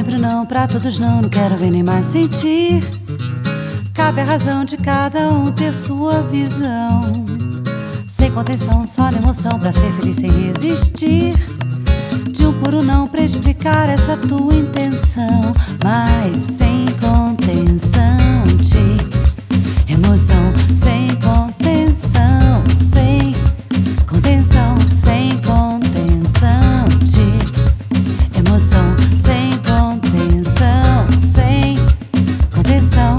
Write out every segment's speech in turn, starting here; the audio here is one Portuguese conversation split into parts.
sempre o não, pra todos não, não quero ver nem mais sentir. Cabe a razão de cada um ter sua visão, sem contenção, só na emoção, pra ser feliz sem resistir. De um puro não pra explicar essa tua intenção, mas sem contenção de emoção, sem contenção, sem contenção, sem contenção de emoção, sem contenção, sem contenção.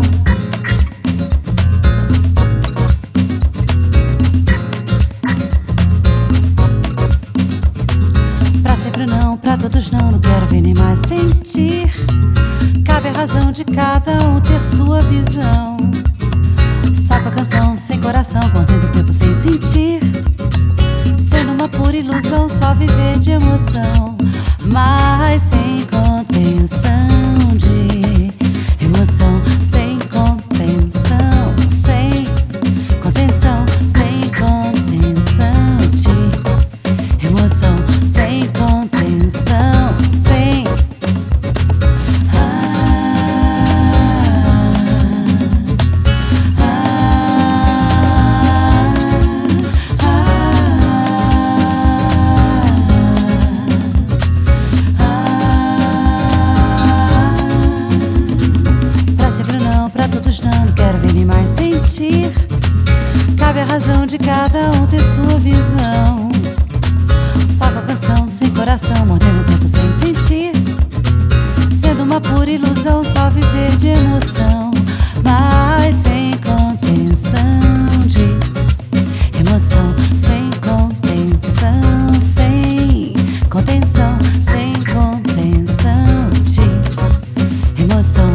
Pra sempre não, pra todos não, não quero ver nem mais sentir. Cabe a razão de cada um ter sua visão, só com a canção, sem coração, contendo o tempo sem sentir. Sendo uma pura ilusão, só viver de emoção, mas sem contenção de emoção, sem contenção, sem contenção, sem contenção de emoção, sem contenção, sem pra todos não, não quero ver nem mais sentir. Cabe a razão de cada um ter sua visão, só com a canção, sem coração, mordendo o tempo sem sentir. Sendo uma pura ilusão, só viver de emoção, mas sem contenção de emoção, sem contenção, sem contenção, sem contenção de emoção.